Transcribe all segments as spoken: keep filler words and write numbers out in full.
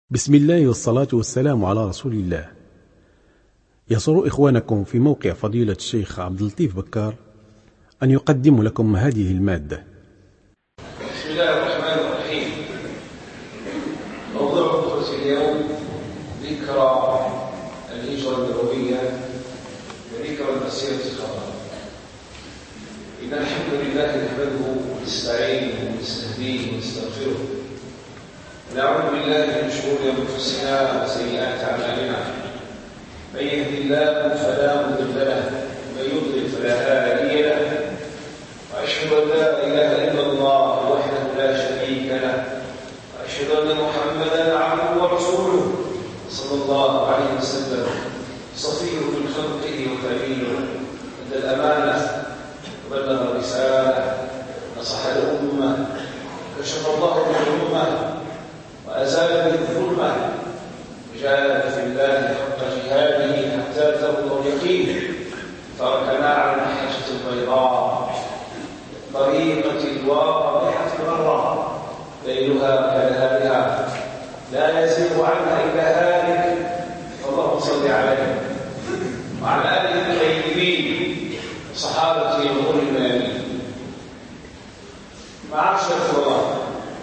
بسم الله والصلاة والسلام على رسول الله. يسر إخوانكم في موقع فضيلة الشيخ عبد اللطيف بكار أن يقدم لكم هذه المادة. بسم الله الرحمن الرحيم. موضوع خطبة اليوم ذكرى الهجرة النبوية وذكرى المسيرة الخضراء. إن الحمد لله نحمده ونستعينه ونستهديه ونستغفره ونعوذ بالله من شرور أنفسنا وسيئات أعمالنا. من يهد الله فلا مضل له ومن يضلل فلا هادي له، وأشهد أن لا إله إلا الله وحده لا شريك له، وأشهد أن محمدا عبده ورسوله صلى الله عليه وسلم، صفيه من خلقه وخليله، أدى الأمانة وبلغ الرسالة، نصح الأمة، كشف الله به الأمة وأزال به الظلمة، وجاهد في الله حق جهاده حتى أتاه اليقين. تركنا على المحجة البيضاء طريقة الواضحة الغراء ليلها كنهارها لا يزيغ عنها إلا هالك. فاللهم صل عليه وعلى آله الطيبين وصحابته الغر الميامين. معاشر الله،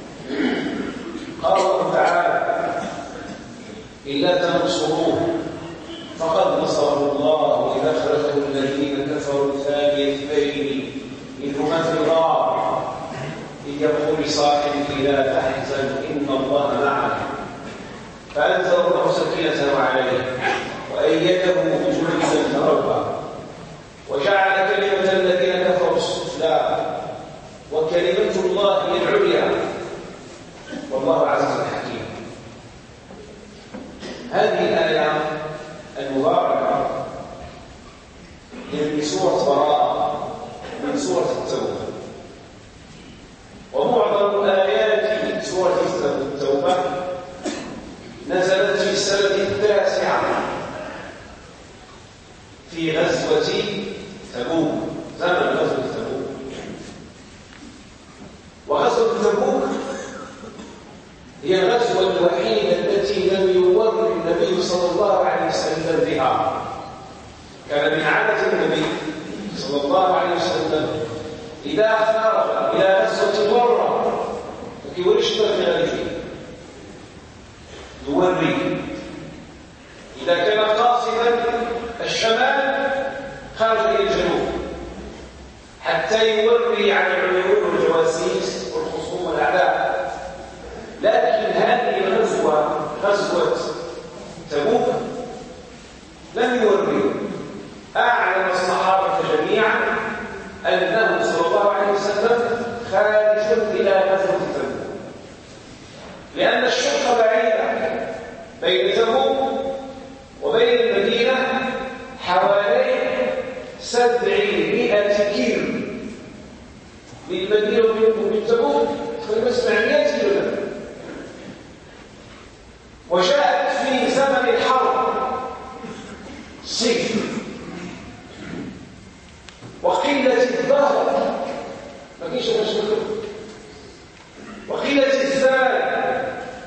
قال الله تعالى: إلا تنصروه فقد نصره الله إذ أخرجه الذين كفروا ثاني اثنين إذ هما في الغار إذ يقول لصاحبه لا تحزن إن الله معنا، فأنزل الله سكينته عليه وأيده بجنود لم تروها وجعل كلمة الذين كفروا السفلى وكلمة الله هي العليا والله عزيز حكيم. هذه الآية المباركة هي من سورة براءة من سورة التوبة، ومعظم آيات سورة التوبة نزلت في السنة التاسعة في غزوة تبوك، زمن غزوة تبوك. وغزوة تبوك هي الغزوة الوحيدة التي لم يور النبي صلى الله عليه وسلم بها. كان من عادة النبي صلى الله عليه وسلم إذا خرج إلى غزوة مرة فكيوريش في غزوة يوري. إذا كان قاصدا الشمال خرج إلى الجنوب حتى يوري عن العيون والجواسيس والخصوم والأعداء. لكن هذه الغزوة غزوة تبوك لم يوري. أعلم الصحابة جميعا أنه صلى الله عليه وسلم خارج إلى غزوة تبوك، لأن الشق بعيدة بين تبوك وبين المدينة حوالي سبعمائة كيلو. للمدينة ومن تبوك تقريبا سبعمائة كيلو. وجاءت في زمن الحرب صيف وقلة الظهر، ما كاينش مشكل، وقلة الزاد،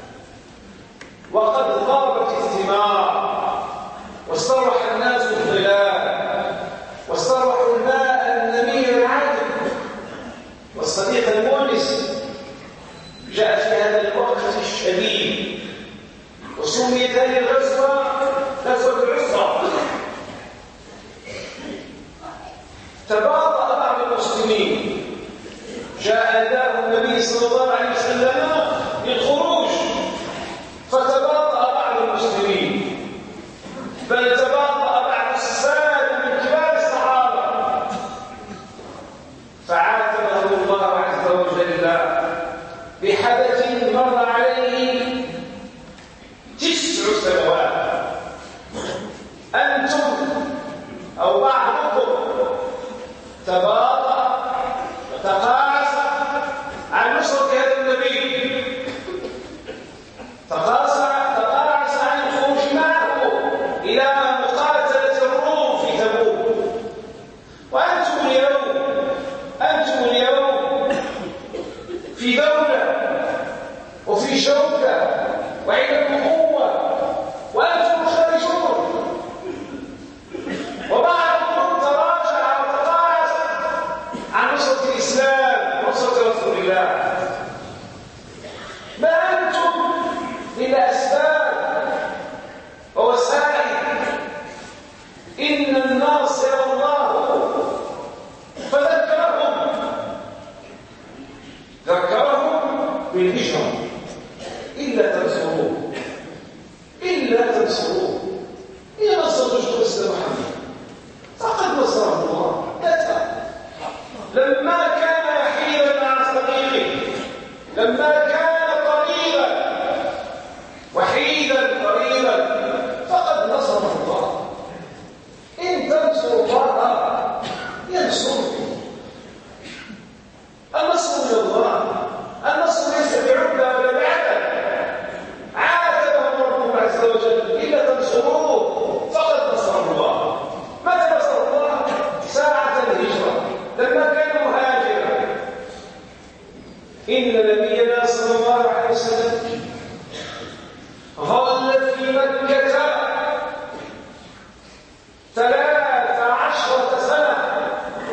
وقد غابت الثمار واستروح الناس الظلال واستروحوا الماء النمير العذب والصديق المونس. جاء في هذا الوقت الشديد وسميت هذه الغزوة غزوة العسرة. تباطأ بعض المسلمين، جاء نداء النبي صلى الله عليه وسلم للخروج فتباطأ بعض المسلمين، بل تباطأ بعض السادة من كبار الصحابة، فعاتبهم الله عز وجل بحدث مر عليه تسع سنوات. أنتم أو بعضكم تباطأ وتقاسى عن نصرة هذا ظلت في مكة ثلاث عشرة سنة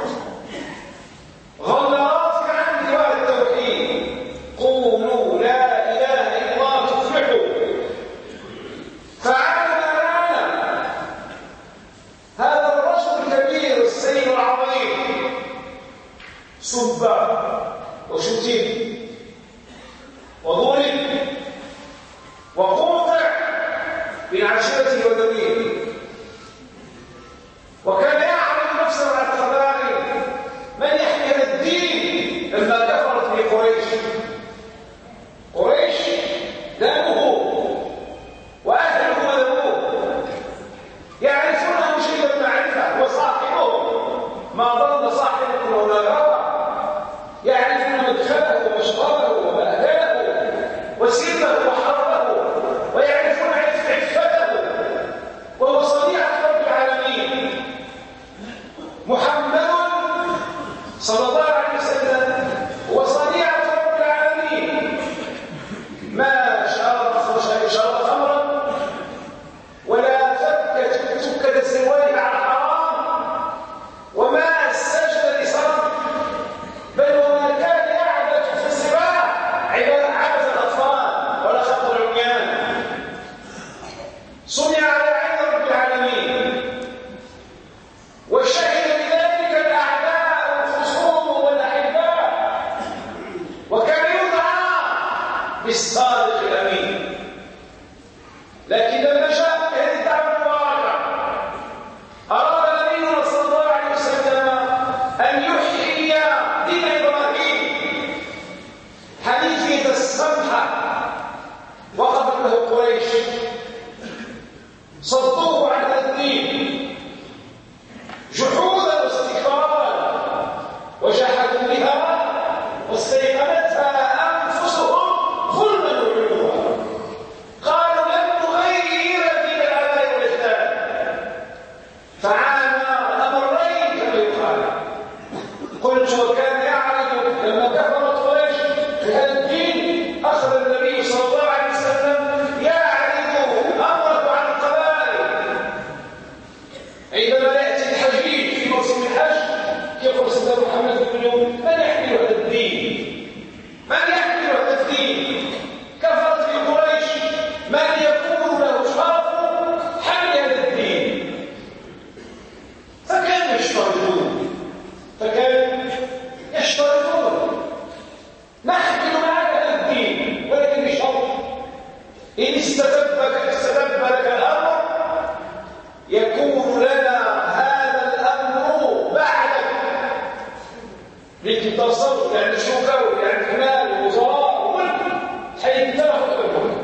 غلرات عن دعاء التوحيد قولوا لا إله إلا الله تفلحوا. فعاد معنا هذا الرجل الكبير السيد العظيم سب وشتم وضرب وقوطع بالعشيرة والدليل، وكان يعرض نفسه على الخبائر من يحمي الدين لما كفرت به قريش. قريش دامه واهله ودموه يعرفونه شيء المعرفه وصاحبه ما ضل صاحبكم ولا غوى، يعرفون مدخله ومشربه ومأكله وسره وحربه ويعرفون عفته، وهو صنيعة رب العالمين محمد صلى الله عليه وسلم هو صنيعة رب العالمين. ما شرب شرب خمرا ولا فك سكة السروال على حرام وما سجد لصنم، بل وما كان يعبث في السباع عبث الأطفال ولا خط العميان. صنع على عين رب العالمين وشهد بذلك الأعداء والخصوم والأحباء، وكان يدعى بالصادق الأمين. لكن لما جاء هذه الدعوة المباركة أراد نبينا صلى الله عليه وسلم أن يحيي دين إبراهيم حنيفية السمحة. وقفت له قريش صدوه عن الدين جحودا واستكبارا وجحدوا بها واستيقنتها انفسهم ظلما وعلوا. قالوا لن نغير دين الاباء والاجداد، فعانى الامرين كما يقال. قلت وكان يعرض لما كفرت قريش في هذا الدين اخذ النبي صلى الله عليه وسلم يعرض امره عن القبائل. عندما ياتي الحجيج في موسم الحج يقول سيدنا محمد بن يوم من يحمل هذا الدين؟ من يحمل هذا الدين؟ كفرت في قريش من يكون له شرف حمل هذا الدين. فكانوا يشترطون فكانوا يشترطون نحمل معك هذا الدين ولكن بشرط إن استتبك استتب لك الأمر يكون لنا هذا الأمر بعدك. لكن تصرف يعني شوكة يعني كمال ووزراء وملك حيث تأخذ الملك.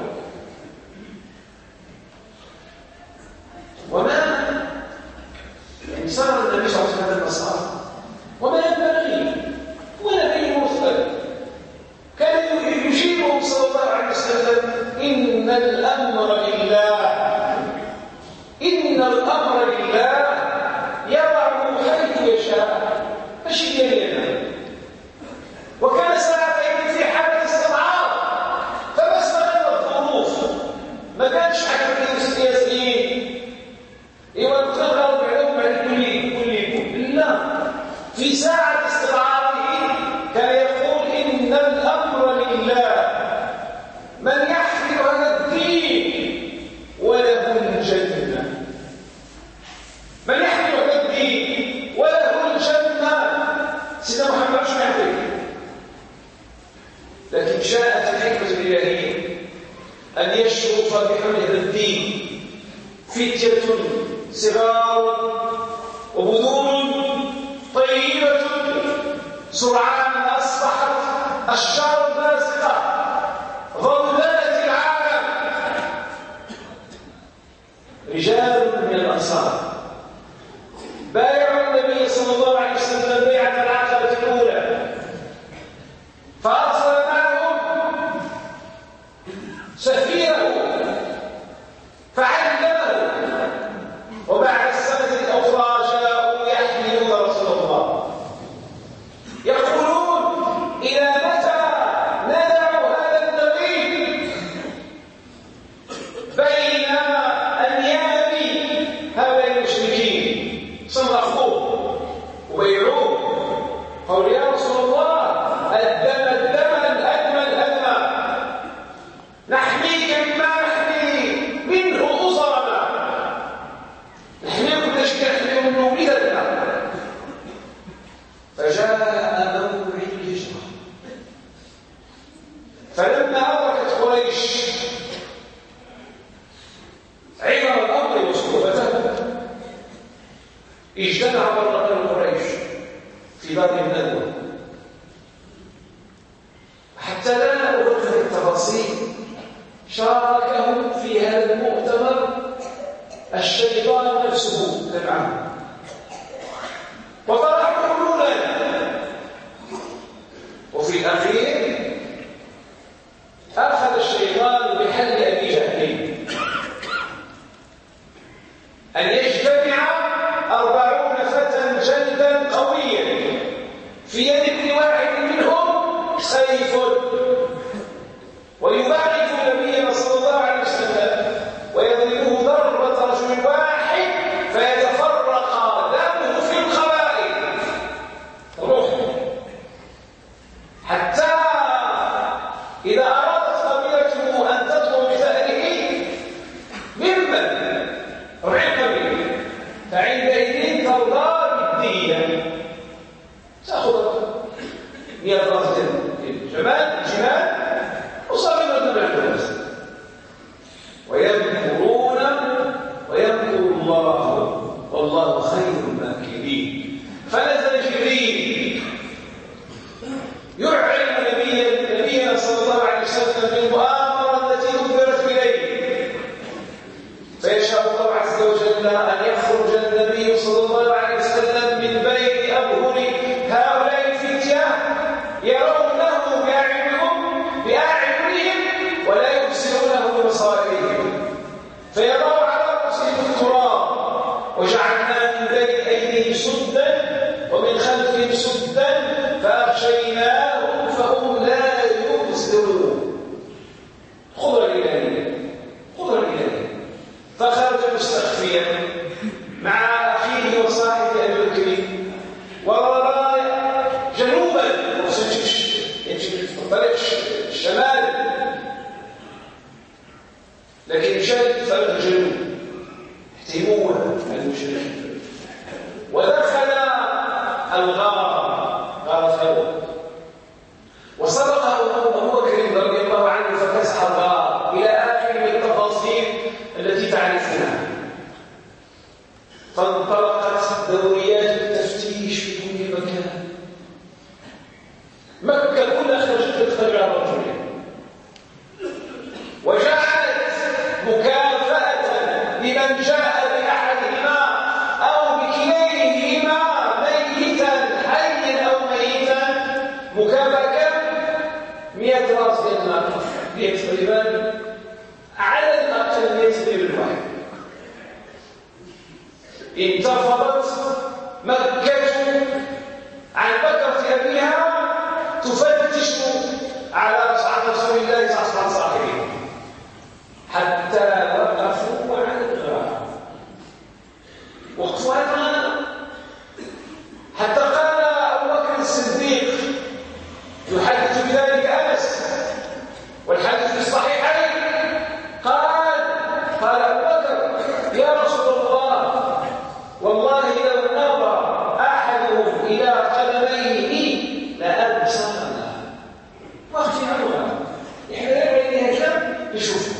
وما يعني صار النبي صلى الله عليه وسلم النصارى وما ينبغي هو نبي مرسل كان يجيبهم صلى الله عليه وسلم إن الأمر لله إن الأمر لله يضعه حيث يشاء ماشي ديالنا. وكان ساعتين في حالة استضعاف فما استغل الظروف، ما كانش حاجة السياسيين ايوا تغيروا بعضهم على كل كل لا، في ساعة استضعافه كان يقول إن الأمر لله من يحمل هذا الدين وله الجنة. من يحمل هذا الدين وله الجنة. سيدنا محمد شو يعمل؟ لكن شاءت الحكمة الإلهية أن يشرف بحمل هذا الدين فتية صغار وبذور طيبة سرعان أصبحت الشر الباسقة ظلمات العالم. رجال من الأنصار بايعوا النبي صلى الله عليه وسلم بيعة العقبة الأولى، فأرسل معهم سفيره فعلمه، وبعد السنة الأخرى جاءوا يحملون رسول الله يقولون إلى متى ندع هذا النبي اجتمع بين قريش في باب الندوة. حتى لا أدخل التفاصيل، شاركهم في هذا المؤتمر الشيطان نفسه تبعا، وطرح حلولا. وفي الأخير أخذ الشيطان بحل أبي جهل أن يجتمع أربعون فتى جلدا قويا في يد كل واحد منهم سيف، ويباعد النبي صلى الله عليه وسلم ويضربه ضربة رجل واحد فيتفرق دمه في القبائل روحه، حتى إذا أرادت قبيلته أن تطلب بثأره ممن رعب به فعندئذ ترضى بالدية، تأخذ مئة راس جمال جمال وصابنا بالعكس، ويذكرون ويذكر الله والله خير الماكرين. فنزل جبريل يعلم نبينا صلى الله عليه وسلم بالمؤامرة التي أخبرت إليه، فيشاء الله عز وجل أن يخرج النبي صلى الله عليه وسلم من بين أظهر هؤلاء الفتية يرونه بأعينهم بأعينهم ولا يبصرونه ببصائرهم، فيضع على رأسهم التراب، وجعلنا من بين أيديهم سدا ومن خلفهم سدا فأغشيناهم فهم لا يبصرون. قدرة إلهية، قدرة إلهية. فخرج مستخفيا مع أخيه وصاحبه أبي بكر وراء جنوبا يمشي في طريق الشمال، لكن مشى في طريق الجنوب احتموه المشركين، ودخل الغار غار ثور وسبقه أبو بكر رضي الله عنه ففسح الغار إلى آخر التفاصيل التي تعرفونها. فانطلقت دوريات التفتيش في كل مكان، مكة كلها خرجت تتبع الرجل، وجعلت مكافأة لمن جاء بأحدهما أو بكليهما ميتا حيا أو ميتا مكافأة مئة راس دينار، مئة تقريبا على الأقل مئة تقريبا واحد. انتفضت مكة عن بكرة أبيها تفتش على رسول الله صلى الله عليه وسلم حتى وقفوا على الغار، وقفوا على الغار حتى قال أبو بكر الصديق يحدث بذلك أنس والحديث في الصحيحين، قال قال أبو بكر يا رسول الله والله لو نظر أحدهم إلى قدميه لأبصرنا. واختي عنها إحنا لا نريد هكذا نشوف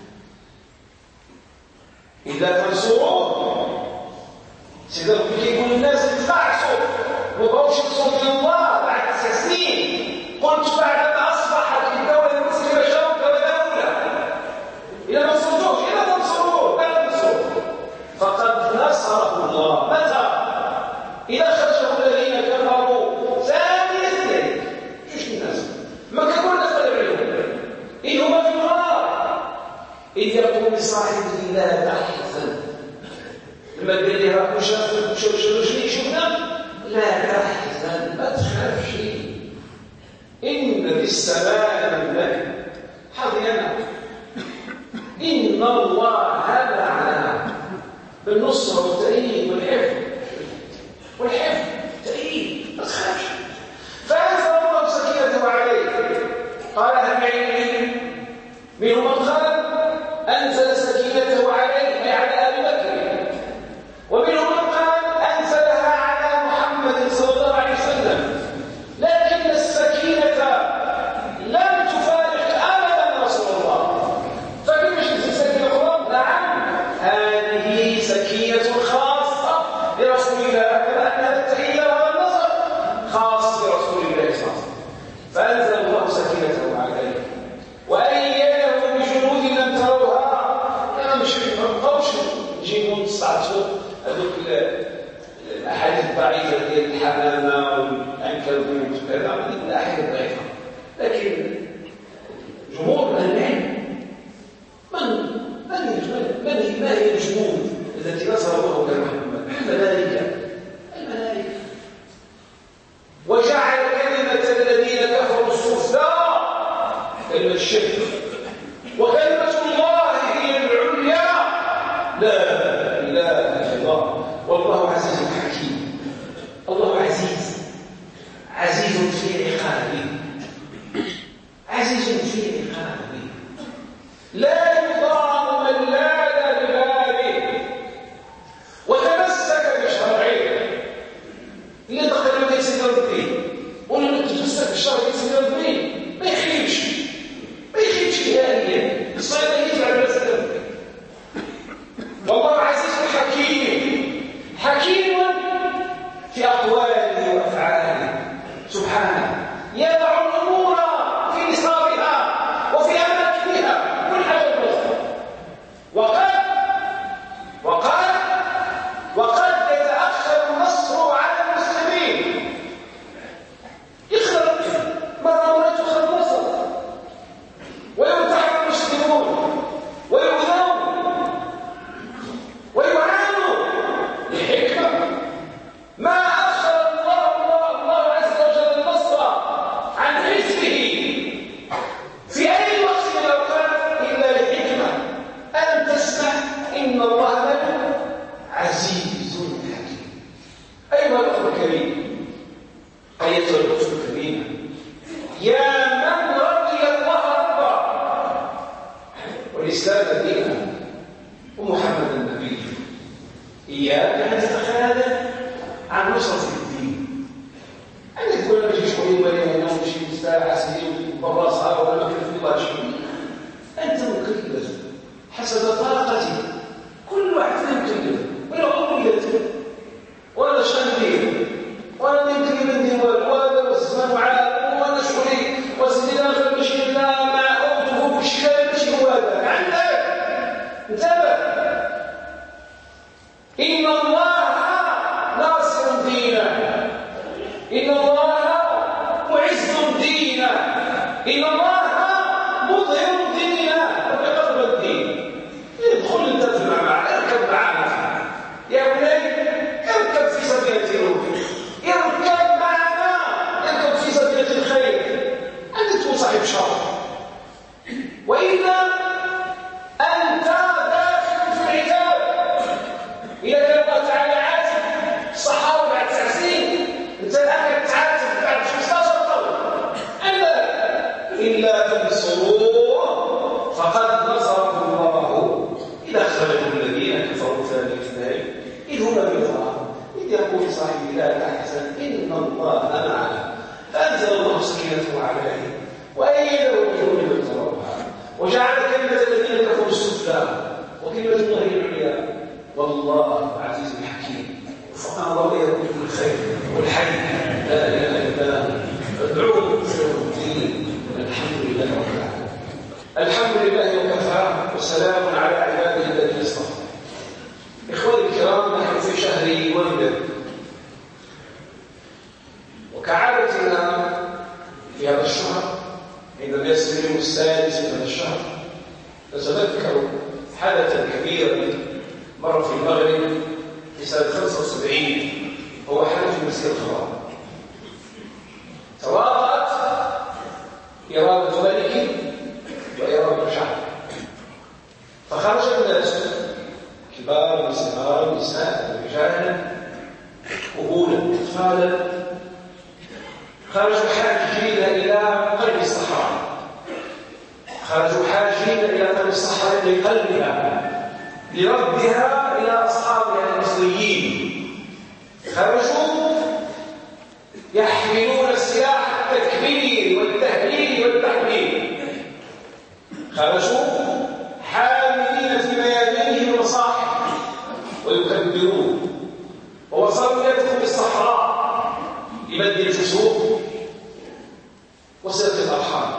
إذا تنصروه سيدنا يقول الناس تفعصوا وبوش بصوت الله بعد تسع سنين، قلت بعد ما أصبحت الدولة المسلمة شوكة ودولة إذا ما نصروش إذا تنصروه لا تنصروه فقد نصره الله. متى؟ إذا خرجوا الذين كفروا ثاني اثنين شوش الناس ما كانوا الناس تدعيهم إذ هما في الغار إذ يقول لصاحبه لا تحزن، لما قال لي راكم شافوا شنو شفنا لا تحزن ما تخافش إن بالسماء من حظينا إن الله معنا بالنصر والتأييد والحفظ والحفظ تأييد ما تخافش. فأنزل الله سكينته عليه، قال هل علم منهم من قال أنزل سكينته عليه على أبي بكر، ومنهم من قال أنزلها على محمد صلى الله عليه وسلم، لكن السكينة لم تفارق أبدا رسول الله. فكيف تنزل سكينة أخرى؟ نعم هذه سكينة خاصة برسول الله من ما هي الجنود التي نصر الله بها محمد؟ الملائكة الملائكة وجعل كلمة الذين كفروا السفلى كلمة الشرك وكلمة الله هي العليا لا إله إلا الله والله عزيز حكيم. الله عزيز عزيز في عقابه عزيز في عقابه لا يضام من لاد ببابه وتمسك بشرعه. اللي دخل له يسير ربي واللي تتمسك بالشرع يسير ربي ما يخيبش ما يخيبش نهائيا الصيد يجعل الناس ربي. والله عزيز حكيم حكيم في أقواله وأفعاله سبحانه يضع الأمور في نصابها وفي أماكنها كل حاجة بلغة. وقد وقد وقد يتأخر النصر على المسلمين يخرج مرة ولا تخرج النصر ويمتحن المسلمون ويؤذون ويعانوا لحكمة ما أخر الله الله عز وجل النصر عن حزبه في أي وقت من الأوقات إلا لحكمة أن تسمع إن الله عزيز حكيم. أيها الأخوة الكريم أيتها الأخت الكريمة يا من رضي الله ربا والإسلام دينا ومحمد النبي إياك أن تتخاذل عن نصرة الدين. أن تقول لك شيء شوي ولا ينام شيء مستاع سيء وبرا صعب ولا مكان في الله شيء. أنت مكلف حسب طاقتك كل واحد مكلف ولا عمريته ولا شغلين ولا يمكن من ديوان ولا والزمان عالم ولا شغلي وزدنا في المشكلة مع أوته بشكل مش هو هذا عندك انتبه. إن الله ناصر دينه إن الله معز دينه إن الله مظهر دينه ويقرب الدين. ادخل انت تسمع اركب معنا يا بني اركب في سفينة ربك اركب معنا اركب في سفينة الخير. أنت تكون صاحب شر وإلا أنت داخل في العتاب. إذا كان الله تعالى عاتب الصحابة بعد تسع سنين أنت الآن تعاتب بعد خمسطاشر قرن ألا إلا تنصروه فقد نصره الله إذا أخرجه الذين كفروا ثاني اثنين إذ هما بالغار إذ يقول صاحبي لا تحزن إن الله معنا فأنزل الله سكينته عليه وأيده بجنود لم تروها وجعل كلمة الذين كفروا السفلى وكلمة الله العليا والله عزيز حكيم. وفقنا الله وإياكم بالخير والحي لا إله إلا هو ادعوه بخير الدين. الحمد لله رب العالمين. الحمد لله وكفى وسلام على عباده الذين اصطفى. إخواني الكرام نحن في شهر ولد وكعادتنا في هذا الشهر عندما يصل اليوم السادس من هذا الشهر نتذكر حدثا كبيرا مر في المغرب في سنة خمسة وسبعين هو حدث مسير الخوار. تواطأت إرادة ملك وإرادة شعب فخرج الناس كبار وصغار نساء ورجال وهولا أطفالا خرجوا حاجين إلى قلب الصحراء خرجوا حاجين إلى قلب الصحراء لقلبها لردها إلى أصحابها المصريين. خرجوا يحملون السلاح التكبير والتهليل والتحميل. خرجوا حاملين في ميادينهم المصاحف ويكبرون ووصلوا يدخل الصحراء لمد الجسور وصلة الأرحام.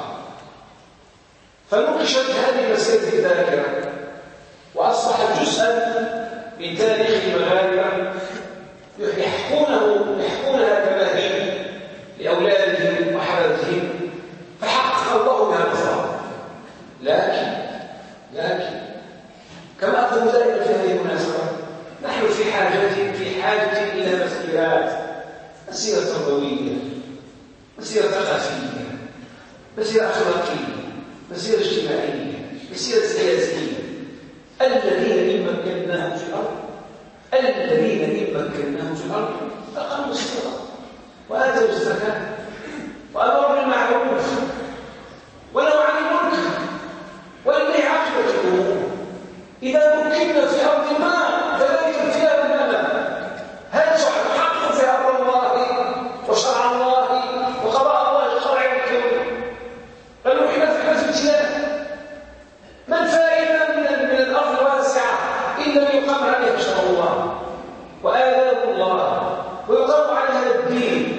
فنقشت هذه المسيرة الذاكرة وأصبحت جزءا من تاريخ المغاربة يحكونه يحكونها كما هي لأولادهم وحفدتهم فحقق الله بها الأخرى. لكن لكن كما أقول دائما في هذه المناسبة، نحن في حاجة في حاجة إلى مسيرات، مسيرة تربوية، مسيرة ثقافية، مسيرة أخلاقية، مسيرة اجتماعية، مسيرة سياسية. الذين إن مكناهم في الأرض الذين إن مكناهم في الأرض أقاموا الصلاة وآتوا الزكاة وأمروا بالمعروف ونهوا عن المنكر ولله عاقبة الأمور. إذا مكنا في أرض ما فذلك فيها بالمعنى هل تحقق فيها أمر الله وشرع الله وقضاء الله الشرع والكون، بل نحن في حزب الجهاد. ما الفائدة من من الأرض الواسعة إن لم يقام عليها شرع الله وآداب الله ويقام على هذا الدين؟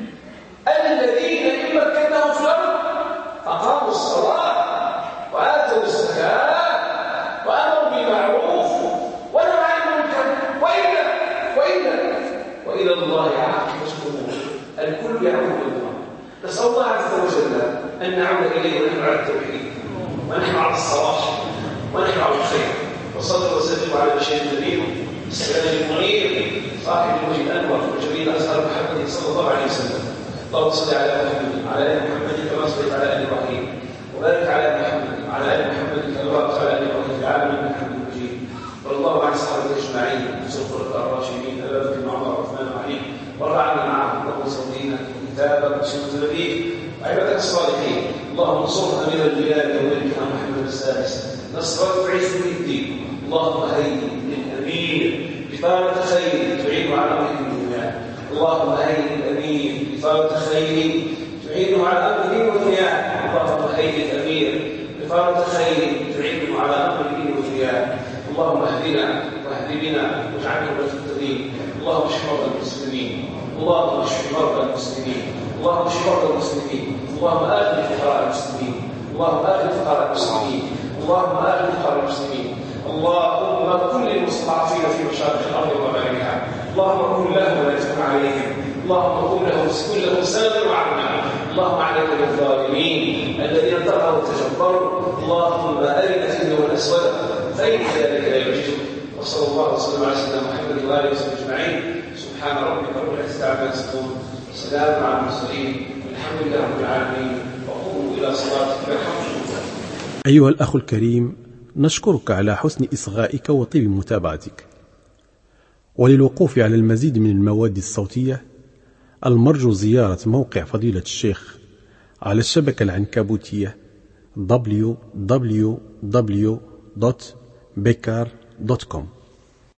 الذين إن مكناهم في الأرض أقاموا الصلاة وآتوا الزكاة وأمروا بالمعروف ونهوا عن المنكر وإلا وإلا وإلى الله عاقبة الأمور. الكل يعود إلى الله. نسأل الله عز وجل أن نعود إليه ونحن على التوحيد ونحن على الصلاح ونحن على الخير. وصلى وسلم على بشير النبي السراج المنير صاحب الوجه الأنور وجميل أزهار محمد صلى الله عليه وسلم. اللهم صل على محمد وعلى آل محمد كما صليت على آل إبراهيم وبارك على محمد وعلى آل محمد كما باركت على آل إبراهيم في العالمين إنك حميد مجيد. والله عن الصحابة أجمعين وسوف الخلفاء الراشدين أبي بكر وعمر وعثمان وعلي وارض عنا معهم وصلينا كتابك وسنة نبيك وعبادك الصالحين. اللهم انصر أمير البلاد وملكنا محمد السادس نصرا تعز به الدين. اللهم هيئ للأمير بطانة خير تعين على أمره الدنيا. اللهم هيئ للأمير بطانة خير تعين على أمره ودنياه. اللهم هيئ الأمير بطانة خير تعين على أمره ودنياه. اللهم اهدنا واهد بنا واجعلنا من المهتدين. اللهم اشف مرضى المسلمين. اللهم اشف مرضى المسلمين. اللهم اشف مرضى المسلمين. اللهم آت فقراء المسلمين. اللهم آت فقراء المسلمين. اللهم آت فقراء المسلمين. اللهم كن للمستضعفين في مشارق الأرض ومغاربها. اللهم كن لهم ولا تكن عليهم. اللهم كن لهم كن لهم سندا وعونا. اللهم عليك بالظالمين الذين طغوا وتجبروا. اللهم أرنا الجن والأسود فإن ذلك لا يعجزك. وصلى الله وسلم على سيدنا محمد وآله وصحبه أجمعين. سبحان ربك رب العزة عما يصفون وسلام على المرسلين والحمد لله رب العالمين. وقوموا إلى صلاتكم يرحمكم. أيها الأخ الكريم، نشكرك على حسن إصغائك وطيب متابعتك. وللوقوف على المزيد من المواد الصوتية المرجو زيارة موقع فضيلة الشيخ على الشبكة العنكبوتية دبليو دبليو دبليو دوت بكار دوت كوم.